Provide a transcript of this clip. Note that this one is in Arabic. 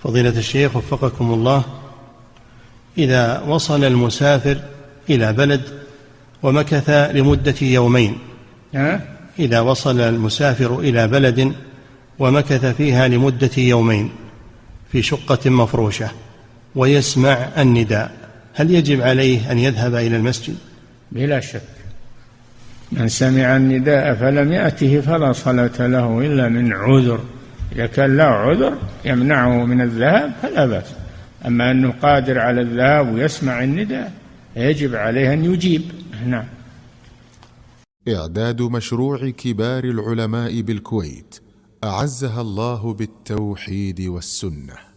فضيلة الشيخ وفقكم الله، إذا وصل المسافر إلى بلد ومكث لمدة يومين، إذا وصل المسافر إلى بلد ومكث فيها لمدة يومين في شقة مفروشة ويسمع النداء، هل يجب عليه أن يذهب إلى المسجد؟ بلا شك، من سمع النداء فلم يأته فلا صلاة له إلا من عذر. إذا كان له عذر يمنعه من الذهاب فلا بأس، أما أنه قادر على الذهاب ويسمع النداء يجب عليه أن يجيب. نعم. إعداد مشروع كبار العلماء بالكويت أعزها الله بالتوحيد والسنة.